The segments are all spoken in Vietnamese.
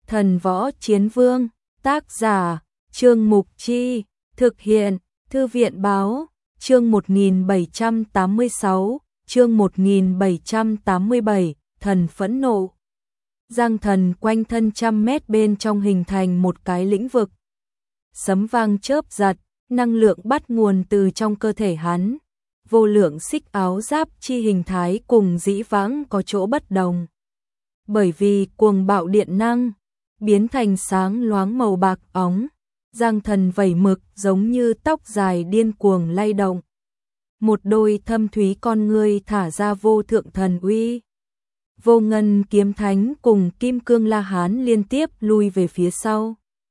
Thần Võ Chiến Vương, tác giả, Trương Mục Chi, thực hiện, Thư viện Báo, chương 1786, chương 1787, thần phẫn nộ. Giang Thần quanh thân trăm mét bên trong hình thành một cái lĩnh vực. Sấm vang chớp giật, năng lượng bắt nguồn từ trong cơ thể hắn. Vô lượng xích áo giáp chi hình thái cùng dĩ vãng có chỗ bất đồng. Bởi vì cuồng bạo điện năng, biến thành sáng loáng màu bạc óng, Giang Thần vẩy mực giống như tóc dài điên cuồng lay động. Một đôi thâm thúy con ngươi thả ra vô thượng thần uy. Vô Ngân Kiếm Thánh cùng Kim Cương La Hán liên tiếp lui về phía sau.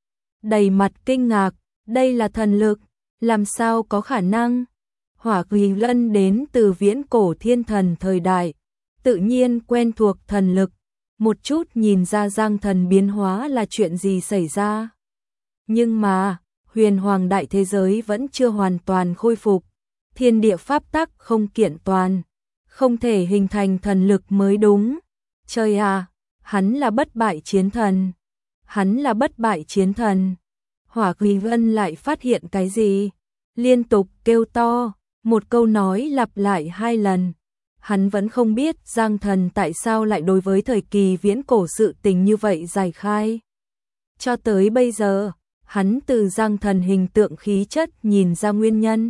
Đầy mặt kinh ngạc, đây là thần lực, làm sao có khả năng? Hỏa Kỳ Lân đến từ viễn cổ thiên thần thời đại, tự nhiên quen thuộc thần lực, một chút nhìn ra Giang Thần biến hóa là chuyện gì xảy ra. Nhưng mà, huyền hoàng đại thế giới vẫn chưa hoàn toàn khôi phục, thiên địa pháp tắc không kiện toàn, không thể hình thành thần lực mới đúng. Trời à, hắn là bất bại chiến thần. Hắn là bất bại chiến thần. Hỏa Kỳ Lân lại phát hiện cái gì? Liên tục kêu to, một câu nói lặp lại 2 lần. Hắn vẫn không biết Giang Thần tại sao lại đối với thời kỳ viễn cổ sự tình như vậy giải khai. Cho tới bây giờ, hắn từ Giang Thần hình tượng khí chất nhìn ra nguyên nhân.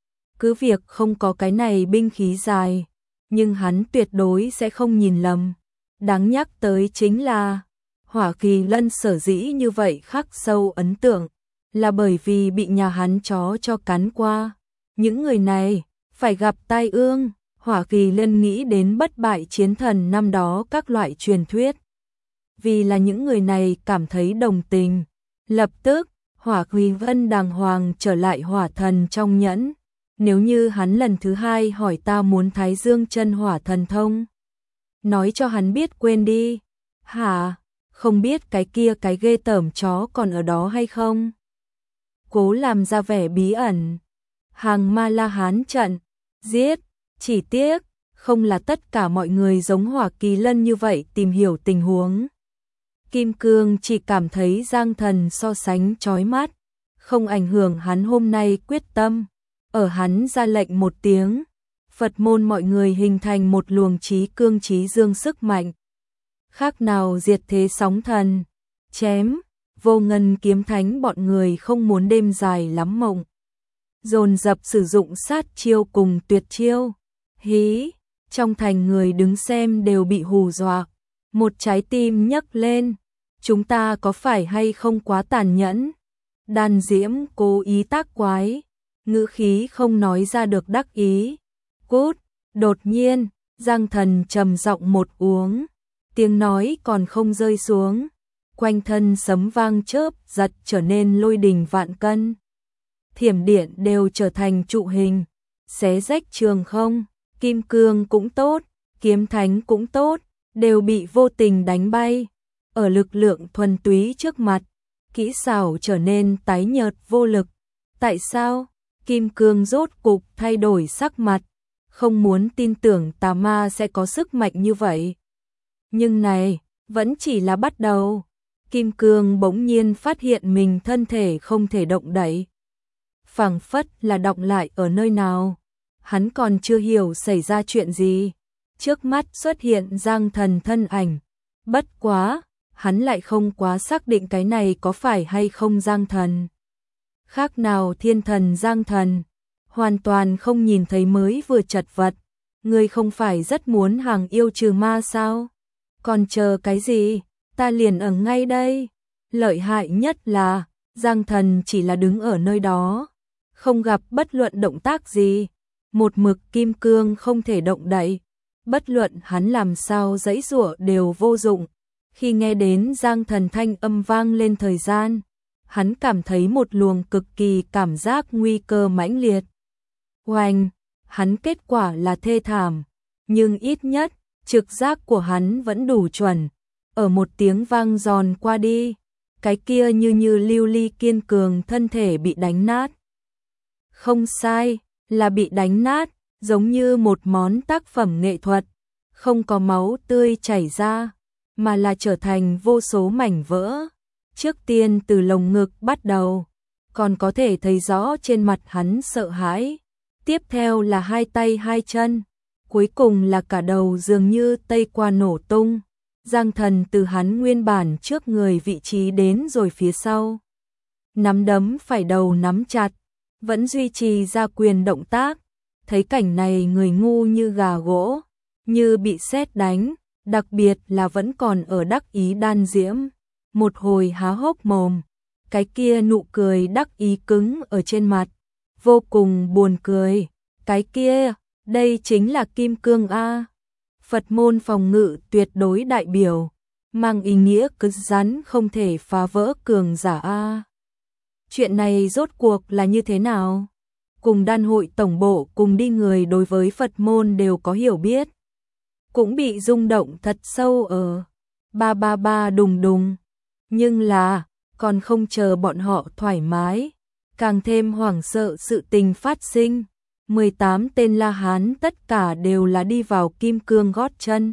Cứ việc không có cái này binh khí dài, nhưng hắn tuyệt đối sẽ không nhìn lầm. Đáng nhắc tới chính là, Hỏa Kỳ Lân sở dĩ như vậy khắc sâu ấn tượng, là bởi vì bị nhà hắn chó cho cắn qua. Những người này, phải gặp tai ương. Hỏa Kỳ Lân nghĩ đến bất bại chiến thần năm đó các loại truyền thuyết. Vì là những người này cảm thấy đồng tình. Lập tức, Hỏa Kỳ Lân đàng hoàng trở lại hỏa thần trong nhẫn. Nếu như hắn lần thứ 2 hỏi ta muốn Thái Dương chân hỏa thần thông, nói cho hắn biết quên đi. Hả? Không biết cái kia cái ghê tởm chó còn ở đó hay không? Cố làm ra vẻ bí ẩn. Hàng Ma La Hán trận, giết, chỉ tiếc, không là tất cả mọi người giống Hỏa Kỳ Lân như vậy tìm hiểu tình huống. Kim Cương chỉ cảm thấy Giang Thần so sánh chói mắt, không ảnh hưởng hắn hôm nay quyết tâm. Ở hắn ra lệnh một tiếng, Phật môn mọi người hình thành một luồng trí cương trí dương sức mạnh. Khác nào diệt thế sóng thần, chém, Vô Ngân Kiếm Thánh bọn người không muốn đêm dài lắm mộng. Dồn dập sử dụng sát chiêu cùng tuyệt chiêu. Hí, trong thành người đứng xem đều bị hù dọa. Một trái tim nhấc lên, chúng ta có phải hay không quá tàn nhẫn? Đan Diễm cố ý tác quái, ngữ khí không nói ra được đắc ý. Cút, đột nhiên, Giang Thần trầm giọng một uống, tiếng nói còn không rơi xuống, quanh thân sấm vang chớp giật trở nên lôi đình vạn cân. Thiểm điện đều trở thành trụ hình, xé rách trường không, kim cương cũng tốt, kiếm thánh cũng tốt, đều bị vô tình đánh bay. Ở lực lượng thuần túy trước mặt, kỹ xảo trở nên tái nhợt vô lực. Tại sao? Kim cương rốt cục thay đổi sắc mặt, không muốn tin tưởng tà ma sẽ có sức mạnh như vậy. Nhưng này, vẫn chỉ là bắt đầu. Kim cương bỗng nhiên phát hiện mình thân thể không thể động đậy. Phảng phất là đọng lại ở nơi nào. Hắn còn chưa hiểu xảy ra chuyện gì. Trước mắt xuất hiện Giang Thần thân ảnh. Bất quá, hắn lại không quá xác định cái này có phải hay không Giang Thần. Khác nào thiên thần Giang Thần, hoàn toàn không nhìn thấy mới vừa chật vật. Ngươi không phải rất muốn hàng yêu trừ ma sao? Còn chờ cái gì? Ta liền ở ngay đây. Lợi hại nhất là, Giang Thần chỉ là đứng ở nơi đó, không gặp bất luận động tác gì. Một mực kim cương không thể động đậy. Bất luận hắn làm sao giãy giụa đều vô dụng. Khi nghe đến Giang Thần thanh âm vang lên thời gian, hắn cảm thấy một luồng cực kỳ cảm giác nguy cơ mãnh liệt. Oanh, hắn kết quả là thê thảm, nhưng ít nhất, trực giác của hắn vẫn đủ chuẩn. Ở một tiếng vang giòn qua đi, cái kia như lưu ly kiên cường thân thể bị đánh nát. Không sai, là bị đánh nát, giống như một món tác phẩm nghệ thuật, không có máu tươi chảy ra, mà là trở thành vô số mảnh vỡ. Trước tiên từ lồng ngực bắt đầu, còn có thể thấy rõ trên mặt hắn sợ hãi. Tiếp theo là hai tay hai chân, cuối cùng là cả đầu dường như tây qua nổ tung. Giang Thần từ hắn nguyên bản trước người vị trí đến rồi phía sau. Nắm đấm phải đầu nắm chặt, vẫn duy trì ra quyền động tác. Thấy cảnh này người ngu như gà gỗ, như bị sét đánh, đặc biệt là vẫn còn ở đắc ý Đan Diễm. Một hồi há hốc mồm, cái kia nụ cười đắc ý cứng ở trên mặt, vô cùng buồn cười. Cái kia, đây chính là kim cương A. Phật môn phòng ngự tuyệt đối đại biểu, mang ý nghĩa cứng rắn không thể phá vỡ cường giả A. Chuyện này rốt cuộc là như thế nào? Cùng đan hội tổng bộ cùng đi người đối với Phật môn đều có hiểu biết. Cũng bị rung động thật sâu ở ba ba ba đùng đùng. Nhưng là, còn không chờ bọn họ thoải mái, càng thêm hoảng sợ sự tình phát sinh. 18 tên La Hán tất cả đều là đi vào kim cương gót chân,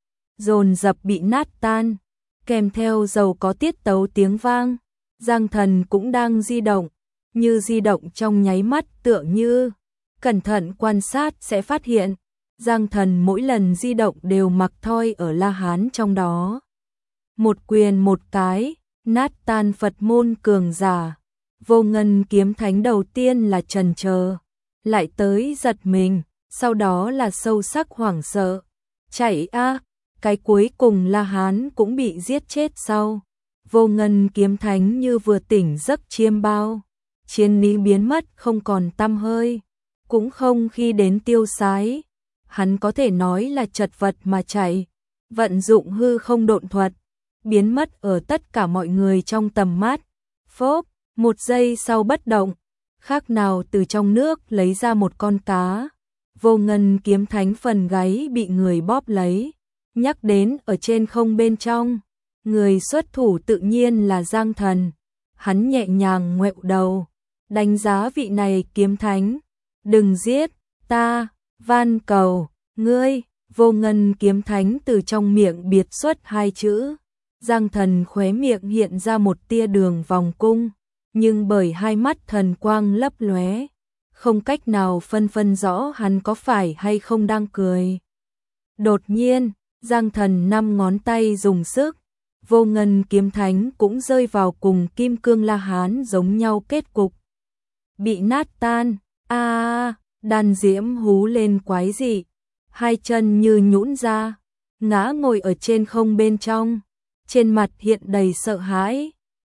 dồn dập bị nát tan, kèm theo giàu có tiết tấu tiếng vang. Giang Thần cũng đang di động, như di động trong nháy mắt tựa như cẩn thận quan sát sẽ phát hiện. Giang Thần mỗi lần di động đều mặc thoi ở La Hán trong đó. Một quyền một cái, nát tan Phật môn cường giả. Vô Ngân kiếm thánh đầu tiên là chần chờ, lại tới giật mình, sau đó là sâu sắc hoảng sợ. Chạy a, cái cuối cùng La Hán cũng bị giết chết sau. Vô Ngân kiếm thánh như vừa tỉnh giấc chiêm bao, chiến lý biến mất không còn tăm hơi, cũng không khi đến tiêu sái. Hắn có thể nói là chật vật mà chạy, vận dụng hư không độn thuật, biến mất ở tất cả mọi người trong tầm mắt. Phốp, một giây sau bất động, khác nào từ trong nước lấy ra một con cá. Vô Ngân kiếm thánh phần gáy bị người bóp lấy. Nhắc đến ở trên không bên trong, người xuất thủ tự nhiên là Giang Thần. Hắn nhẹ nhàng ngoẹo đầu, đánh giá vị này kiếm thánh. Đừng giết ta, van cầu, ngươi. Vô Ngân kiếm thánh từ trong miệng biệt xuất hai chữ. Giang Thần khóe miệng hiện ra một tia đường vòng cung, nhưng bởi hai mắt thần quang lấp lóe, không cách nào phân rõ hắn có phải hay không đang cười. Đột nhiên, Giang Thần 5 ngón tay dùng sức, Vô Ngân kiếm thánh cũng rơi vào cùng kim cương La Hán giống nhau kết cục. Bị nát tan, Đan Diễm hú lên quái dị, hai chân như nhũn ra, ngã ngồi ở trên không bên trong, trên mặt hiện đầy sợ hãi.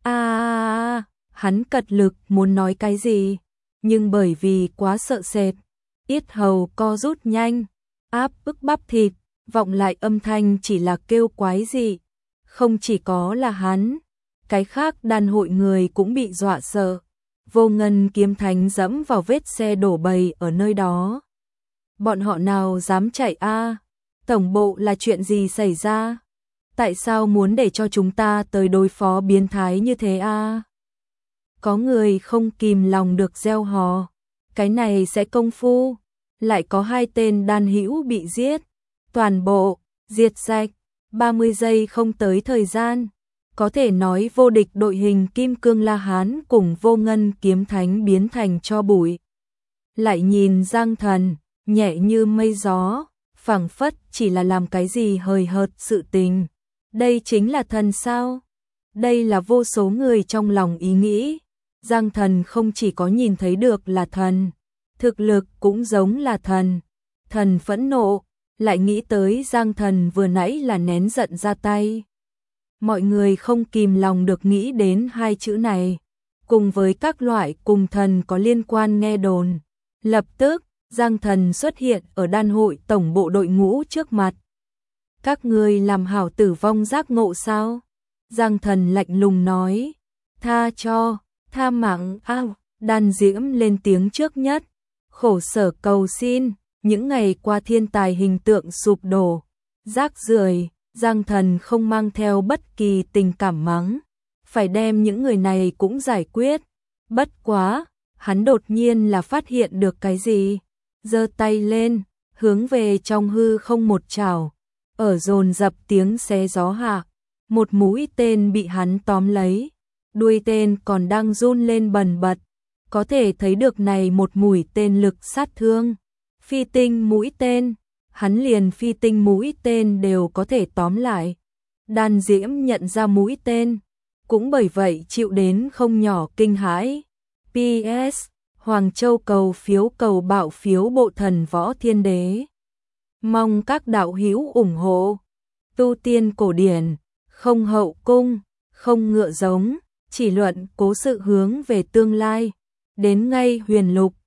Hắn cật lực muốn nói cái gì, nhưng bởi vì quá sợ sệt, yết hầu co rút nhanh, áp ức bắp thịt, vọng lại âm thanh chỉ là kêu quái dị. Không chỉ có là hắn, cái khác đan hội người cũng bị dọa sợ. Vô Ngân kiếm thánh dẫm vào vết xe đổ bầy ở nơi đó. Bọn họ nào dám chạy a? Tổng bộ là chuyện gì xảy ra? Tại sao muốn để cho chúng ta tới đối phó biến thái như thế a? Có người không kìm lòng được reo hò. Cái này sẽ công phu. Lại có 2 tên đan hữu bị giết. Toàn bộ, diệt sạch. 30 giây không tới thời gian. Có thể nói vô địch đội hình kim cương La Hán cùng Vô Ngân kiếm thánh biến thành tro bụi. Lại nhìn Giang Thần, nhẹ như mây gió, phảng phất chỉ là làm cái gì hời hợt sự tình. Đây chính là thần sao? Đây là vô số người trong lòng ý nghĩ. Giang Thần không chỉ có nhìn thấy được là thần, thực lực cũng giống là thần. Thần phẫn nộ, lại nghĩ tới Giang Thần vừa nãy là nén giận ra tay. Mọi người không kìm lòng được nghĩ đến 2 chữ này, cùng với các loại cùng thần có liên quan nghe đồn. Lập tức, Giang Thần xuất hiện ở đan hội tổng bộ đội ngũ trước mặt. Các ngươi làm hảo tử vong giác ngộ sao? Giang Thần lạnh lùng nói. Tha cho, tha mạng ao. Đan Diễm lên tiếng trước nhất. Khổ sở cầu xin, những ngày qua thiên tài hình tượng sụp đổ. Rác rưởi. Giang Thần không mang theo bất kỳ tình cảm mắng. Phải đem những người này cũng giải quyết. Bất quá, hắn đột nhiên là phát hiện được cái gì. Giơ tay lên, hướng về trong hư không một chảo. ở dồn dập tiếng xé gió hạ, một mũi tên bị hắn tóm lấy, đuôi tên còn đang run lên bần bật, có thể thấy được này một mũi tên lực sát thương. Phi tinh mũi tên, hắn liền phi tinh mũi tên đều có thể tóm lại. Đan Diễm nhận ra mũi tên, cũng bởi vậy chịu đến không nhỏ kinh hãi. PS, Hoàng Châu cầu phiếu cầu bạo phiếu bộ thần võ thiên đế. Mong các đạo hữu ủng hộ. Tu tiên cổ điển, không hậu cung, không ngựa giống, chỉ luận cố sự hướng về tương lai. Đến ngay huyền lục.